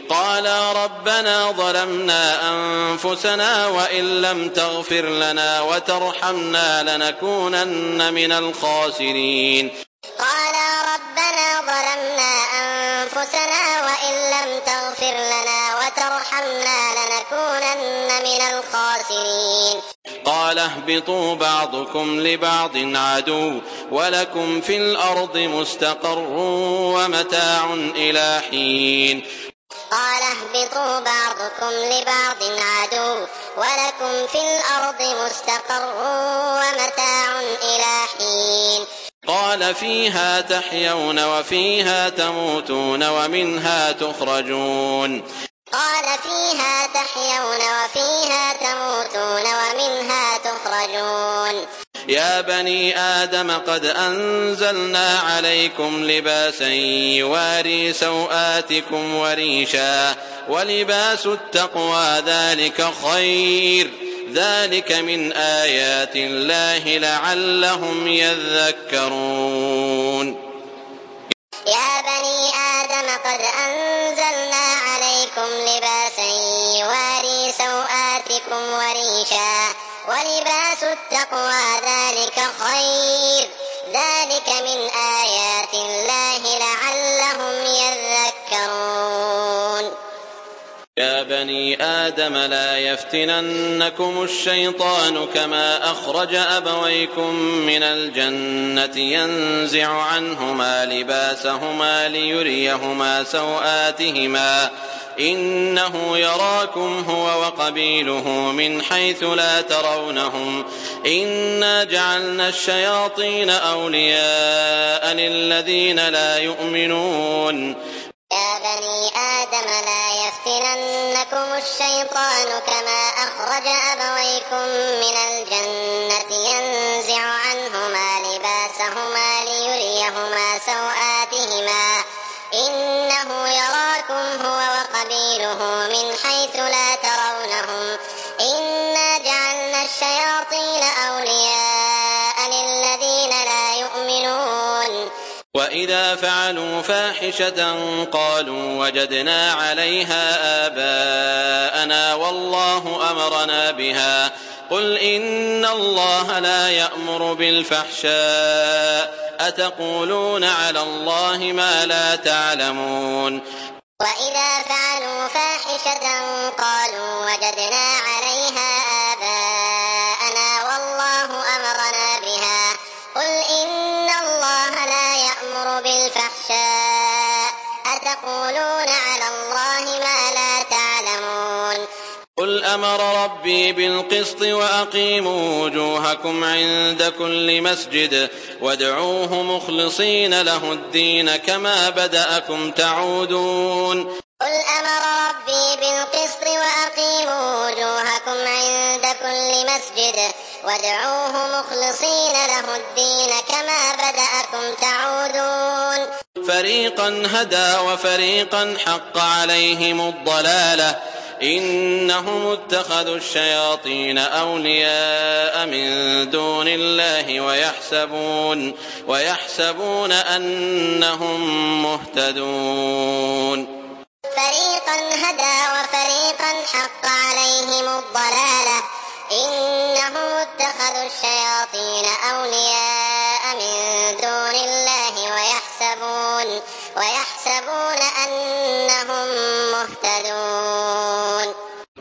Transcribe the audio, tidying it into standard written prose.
قالا ربنا ظلمنا أنفسنا وإن لم تغفر لنا وترحمنا لنكونن من الخاسرين. قالا ربنا ظلمنا أنفسنا وإن لم تغفر لنا وترحمنا لنكونن من الخاسرين. قال اهبطوا بعضكم لبعض عدو ولكم في الأرض مستقر ومتاع إلى حين. قال اهبطوا بعضكم لبعض عدو ولكم في الأرض مستقر ومتاع إلى حين. قال فيها تحيون وفيها تموتون ومنها تخرجون. قال فيها تحيون وفيها تموتون ومنها تخرجون. يا بني آدم قد أنزلنا عليكم لباسا يواري سوآتكم وريشا ولباس التقوى ذلك خير ذلك من آيات الله لعلهم يذكرون. يا بني آدم قد أنزلنا عليكم لباسا يواري سوآتكم وريشا ولباس التقوى ذلك خير ذلك من آيات الله لعلهم يذكرون. يا بني آدم لا يفتننكم الشيطان كما أخرج أبويكم من الجنة ينزع عنهما لباسهما ليريهما سوآتهما إنه يراكم هو وقبيله من حيث لا ترونهم إنا جعلنا الشياطين أولياء للذين لا يؤمنون. يا بني آدم لا يفتننكم الشيطان كما أخرج أبويكم من الجنة ينزع عنهما لباسهما ليريهما سوآتهما إنه يراكم هو وقبيله من حيث لا ترونهم إنا جعلنا الشياطين أولياء للذين لا يؤمنون. وإذا فعلوا فاحشة قالوا وجدنا عليها آباءنا والله أمرنا بها قل إن الله لا يأمر بالفحشاء أتقولون على الله ما لا تعلمون. وإذا فعلوا فاحشة قالوا وجدنا عليها آباءنا والله أمرنا بها قل إن الله لا يأمر بالفحشاء أتقولون على الله ما لا تعلمون. قل أمر ربي بالقسط وأقيموا وجوهكم عند كل مسجد وادعوه مخلصين له الدين كما بدأكم تعودون. قل أمر ربي بالقسط وأقيموا وجوهكم عند كل مسجد وادعوه مخلصين له الدين كما بدأكم تعودون. فريقا هدى وفريقا حق عليهم الضلالة إنهم اتخذوا الشياطين أولياء من دون الله ويحسبون أنهم مهتدون. فريقا هدى وفريقا حق عليهم الضلالة إنهم اتخذوا الشياطين أولياء من دون الله ويحسبون